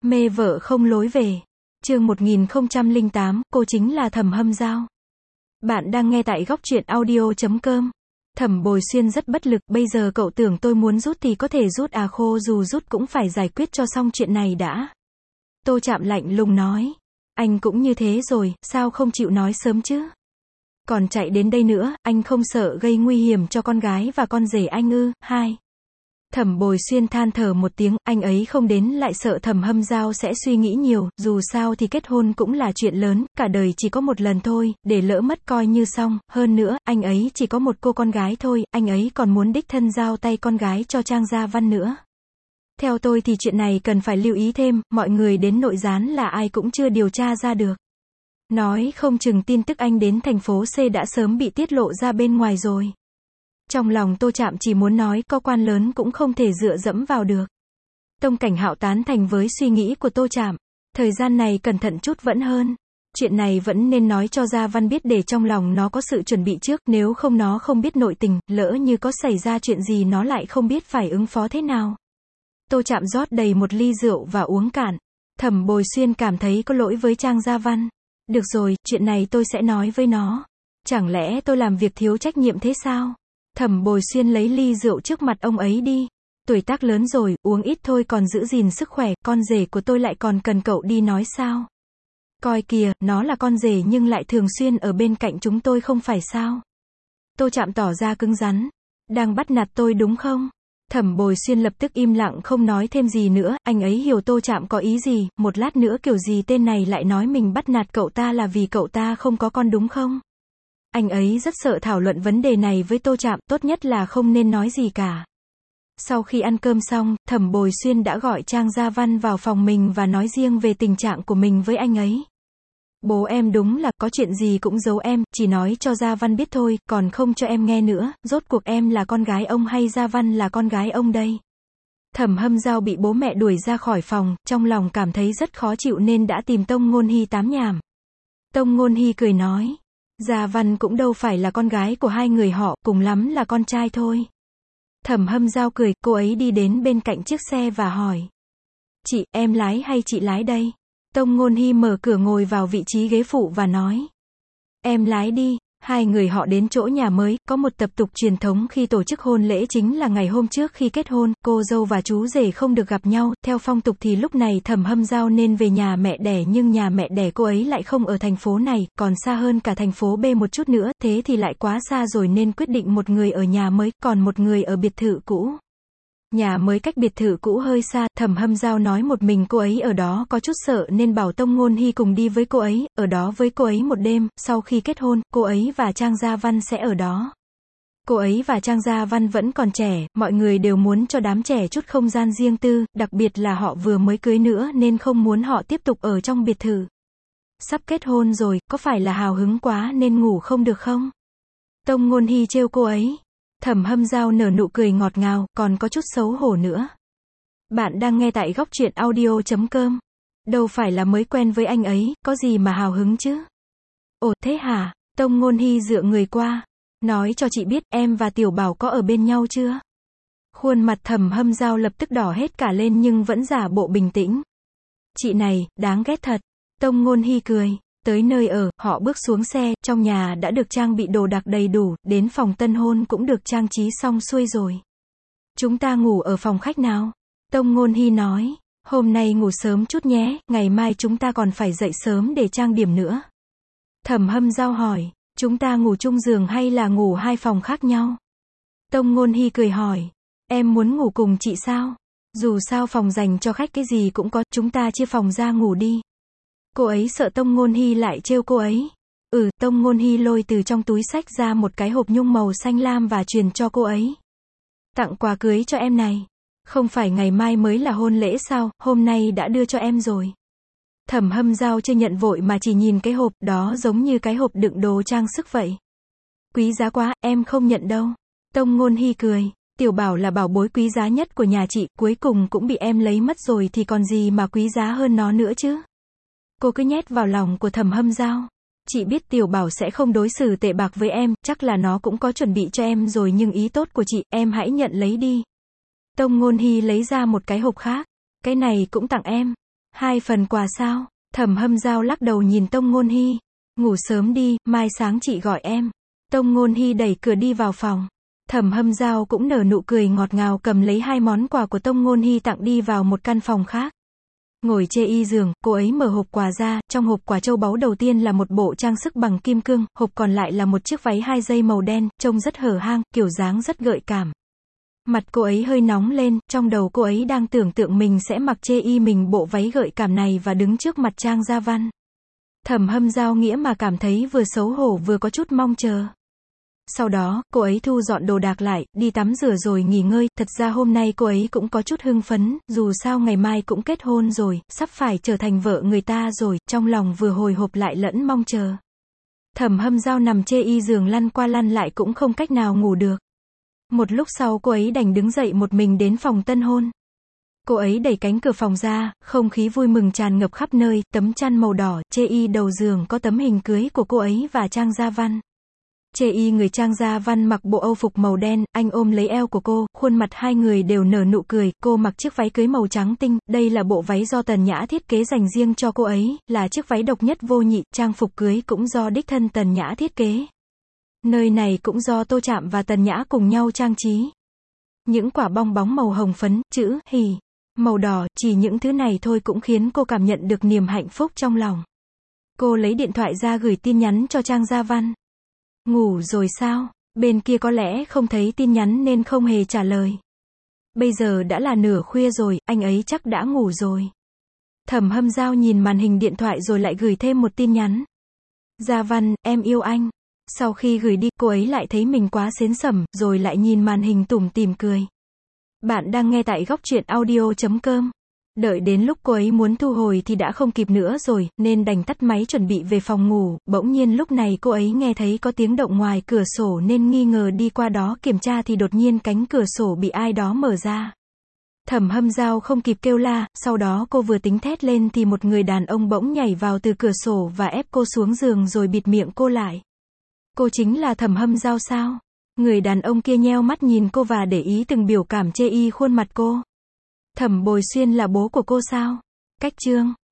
Mê vợ không lối về. Chương 1008, cô chính là Thẩm Hâm Dao. Bạn đang nghe tại góc truyện audio.com. Thẩm Bồi Xuyên rất bất lực, bây giờ cậu tưởng tôi muốn rút thì có thể rút à, khô dù rút cũng phải giải quyết cho xong chuyện này đã. Tô Trạm lạnh lùng nói. Anh cũng như thế rồi, sao không chịu nói sớm chứ? Còn chạy đến đây nữa, anh không sợ gây nguy hiểm cho con gái và con rể anh ư? Hai. Thẩm Bồi Xuyên than thở một tiếng, anh ấy không đến lại sợ Thẩm Hâm Dao sẽ suy nghĩ nhiều, dù sao thì kết hôn cũng là chuyện lớn, cả đời chỉ có một lần thôi, để lỡ mất coi như xong, hơn nữa, anh ấy chỉ có một cô con gái thôi, anh ấy còn muốn đích thân giao tay con gái cho Trang Gia Văn nữa. Theo tôi thì chuyện này cần phải lưu ý thêm, mọi người đến nội gián là ai cũng chưa điều tra ra được. Nói không chừng tin tức anh đến thành phố C đã sớm bị tiết lộ ra bên ngoài rồi. Trong lòng Tô Trạm chỉ muốn nói, có quan lớn cũng không thể dựa dẫm vào được. Tông Cảnh Hạo tán thành với suy nghĩ của Tô Trạm. Thời gian này cẩn thận chút vẫn hơn. Chuyện này vẫn nên nói cho Gia Văn biết để trong lòng nó có sự chuẩn bị trước, nếu không nó không biết nội tình, lỡ như có xảy ra chuyện gì nó lại không biết phải ứng phó thế nào. Tô Trạm rót đầy một ly rượu và uống cạn. Thẩm Bồi Xuyên cảm thấy có lỗi với Trang Gia Văn. Được rồi, chuyện này tôi sẽ nói với nó. Chẳng lẽ tôi làm việc thiếu trách nhiệm thế sao? Thẩm Bồi Xuyên lấy ly rượu trước mặt ông ấy đi. Tuổi tác lớn rồi, uống ít thôi còn giữ gìn sức khỏe, con rể của tôi lại còn cần cậu đi nói sao? Coi kìa, nó là con rể nhưng lại thường xuyên ở bên cạnh chúng tôi không phải sao? Tô Trạm tỏ ra cứng rắn. Đang bắt nạt tôi đúng không? Thẩm Bồi Xuyên lập tức im lặng không nói thêm gì nữa, anh ấy hiểu Tô Trạm có ý gì, một lát nữa kiểu gì tên này lại nói mình bắt nạt cậu ta là vì cậu ta không có con đúng không? Anh ấy rất sợ thảo luận vấn đề này với Tô Trạm, tốt nhất là không nên nói gì cả. Sau khi ăn cơm xong, Thẩm Bồi Xuyên đã gọi Trang Gia Văn vào phòng mình và nói riêng về tình trạng của mình với anh ấy. Bố em đúng là có chuyện gì cũng giấu em, chỉ nói cho Gia Văn biết thôi, còn không cho em nghe nữa, rốt cuộc em là con gái ông hay Gia Văn là con gái ông đây? Thẩm Hâm Dao bị bố mẹ đuổi ra khỏi phòng, trong lòng cảm thấy rất khó chịu nên đã tìm Tông Ngôn Hy tám nhảm. Tông Ngôn Hy cười nói. Gia Văn cũng đâu phải là con gái của hai người họ, cùng lắm là con trai thôi. Thẩm Hâm Dao cười, cô ấy đi đến bên cạnh chiếc xe và hỏi. Chị, em lái hay chị lái đây? Tông Ngôn Hy mở cửa ngồi vào vị trí ghế phụ và nói. Em lái đi. Hai người họ đến chỗ nhà mới, có một tập tục truyền thống khi tổ chức hôn lễ chính là ngày hôm trước khi kết hôn, cô dâu và chú rể không được gặp nhau, theo phong tục thì lúc này Thẩm Hâm Dao nên về nhà mẹ đẻ nhưng nhà mẹ đẻ cô ấy lại không ở thành phố này, còn xa hơn cả thành phố B một chút nữa, thế thì lại quá xa rồi nên quyết định một người ở nhà mới, còn một người ở biệt thự cũ. Nhà mới cách biệt thự cũ hơi xa, Thẩm Hâm Dao nói một mình cô ấy ở đó có chút sợ nên bảo Tông Ngôn Hy cùng đi với cô ấy, ở đó với cô ấy một đêm, sau khi kết hôn, cô ấy và Trang Gia Văn sẽ ở đó. Cô ấy và Trang Gia Văn vẫn còn trẻ, mọi người đều muốn cho đám trẻ chút không gian riêng tư, đặc biệt là họ vừa mới cưới nữa nên không muốn họ tiếp tục ở trong biệt thự. Sắp kết hôn rồi, có phải là hào hứng quá nên ngủ không được không? Tông Ngôn Hy trêu cô ấy. Thẩm Hâm Dao nở nụ cười ngọt ngào, còn có chút xấu hổ nữa. Bạn đang nghe tại góc truyện audio.com. Đâu phải là mới quen với anh ấy, có gì mà hào hứng chứ? Ồ, thế hả? Tông Ngôn Hy dựa người qua. Nói cho chị biết, em và Tiểu Bảo có ở bên nhau chưa? Khuôn mặt Thẩm Hâm Dao lập tức đỏ hết cả lên nhưng vẫn giả bộ bình tĩnh. Chị này, đáng ghét thật. Tông Ngôn Hy cười. Tới nơi ở, họ bước xuống xe, trong nhà đã được trang bị đồ đạc đầy đủ, đến phòng tân hôn cũng được trang trí xong xuôi rồi. Chúng ta ngủ ở phòng khách nào? Tông Ngôn Hy nói, hôm nay ngủ sớm chút nhé, ngày mai chúng ta còn phải dậy sớm để trang điểm nữa. Thẩm Hâm Dao hỏi, chúng ta ngủ chung giường hay là ngủ hai phòng khác nhau? Tông Ngôn Hy cười hỏi, em muốn ngủ cùng chị sao? Dù sao phòng dành cho khách cái gì cũng có, chúng ta chia phòng ra ngủ đi. Cô ấy sợ Tông Ngôn Hy lại trêu cô ấy. Tông Ngôn Hy lôi từ trong túi xách ra một cái hộp nhung màu xanh lam và truyền cho cô ấy. Tặng quà cưới cho em này. Không phải ngày mai mới là hôn lễ sao, hôm nay đã đưa cho em rồi. Thẩm Hâm Dao chưa nhận vội mà chỉ nhìn cái hộp đó giống như cái hộp đựng đồ trang sức vậy. Quý giá quá, em không nhận đâu. Tông Ngôn Hy cười. Tiểu Bảo là bảo bối quý giá nhất của nhà chị, cuối cùng cũng bị em lấy mất rồi thì còn gì mà quý giá hơn nó nữa chứ. Cô cứ nhét vào lòng của Thẩm Hâm Dao. Chị biết Tiểu Bảo sẽ không đối xử tệ bạc với em, chắc là nó cũng có chuẩn bị cho em rồi nhưng ý tốt của chị, em hãy nhận lấy đi. Tông Ngôn Hy lấy ra một cái hộp khác. Cái này cũng tặng em. 2 phần quà sao? Thẩm Hâm Dao lắc đầu nhìn Tông Ngôn Hy. Ngủ sớm đi, mai sáng chị gọi em. Tông Ngôn Hy đẩy cửa đi vào phòng. Thẩm Hâm Dao cũng nở nụ cười ngọt ngào cầm lấy 2 món quà của Tông Ngôn Hy tặng đi vào một căn phòng khác. Ngồi chê y giường, cô ấy mở hộp quà ra, trong hộp quà châu báu đầu tiên là một bộ trang sức bằng kim cương, hộp còn lại là một chiếc váy 2 dây màu đen, trông rất hở hang, kiểu dáng rất gợi cảm. Mặt cô ấy hơi nóng lên, trong đầu cô ấy đang tưởng tượng mình sẽ mặc chê y mình bộ váy gợi cảm này và đứng trước mặt Trang Gia Văn. Thẩm Hâm Dao nghĩa mà cảm thấy vừa xấu hổ vừa có chút mong chờ. Sau đó, cô ấy thu dọn đồ đạc lại, đi tắm rửa rồi nghỉ ngơi, thật ra hôm nay cô ấy cũng có chút hưng phấn, dù sao ngày mai cũng kết hôn rồi, sắp phải trở thành vợ người ta rồi, trong lòng vừa hồi hộp lại lẫn mong chờ. Thẩm Hâm Dao nằm chê y giường lăn qua lăn lại cũng không cách nào ngủ được. Một lúc sau cô ấy đành đứng dậy một mình đến phòng tân hôn. Cô ấy đẩy cánh cửa phòng ra, không khí vui mừng tràn ngập khắp nơi, tấm chăn màu đỏ, chê y đầu giường có tấm hình cưới của cô ấy và Trang Gia Văn. Chê y người Trang Gia Văn mặc bộ âu phục màu đen, anh ôm lấy eo của cô, khuôn mặt hai người đều nở nụ cười, cô mặc chiếc váy cưới màu trắng tinh, đây là bộ váy do Tần Nhã thiết kế dành riêng cho cô ấy, là chiếc váy độc nhất vô nhị, trang phục cưới cũng do đích thân Tần Nhã thiết kế. Nơi này cũng do Tô Trạm và Tần Nhã cùng nhau trang trí. Những quả bong bóng màu hồng phấn, chữ hỉ, màu đỏ, chỉ những thứ này thôi cũng khiến cô cảm nhận được niềm hạnh phúc trong lòng. Cô lấy điện thoại ra gửi tin nhắn cho Trang Gia Văn. Ngủ rồi sao? Bên kia có lẽ không thấy tin nhắn nên không hề trả lời. Bây giờ đã là nửa khuya rồi, anh ấy chắc đã ngủ rồi. Thẩm Hâm Dao nhìn màn hình điện thoại rồi lại gửi thêm một tin nhắn. Gia Văn, em yêu anh. Sau khi gửi đi, cô ấy lại thấy mình quá sến sẩm, rồi lại nhìn màn hình tủm tỉm cười. Bạn đang nghe tại góc truyện audio.com. Đợi đến lúc cô ấy muốn thu hồi thì đã không kịp nữa rồi, nên đành tắt máy chuẩn bị về phòng ngủ, bỗng nhiên lúc này cô ấy nghe thấy có tiếng động ngoài cửa sổ nên nghi ngờ đi qua đó kiểm tra thì đột nhiên cánh cửa sổ bị ai đó mở ra. Thẩm Hâm Dao không kịp kêu la, sau đó cô vừa tính thét lên thì một người đàn ông bỗng nhảy vào từ cửa sổ và ép cô xuống giường rồi bịt miệng cô lại. Cô chính là Thẩm Hâm Dao sao? Người đàn ông kia nheo mắt nhìn cô và để ý từng biểu cảm chê y khuôn mặt cô. Thẩm Bồi Xuyên là bố của cô sao? Cách chương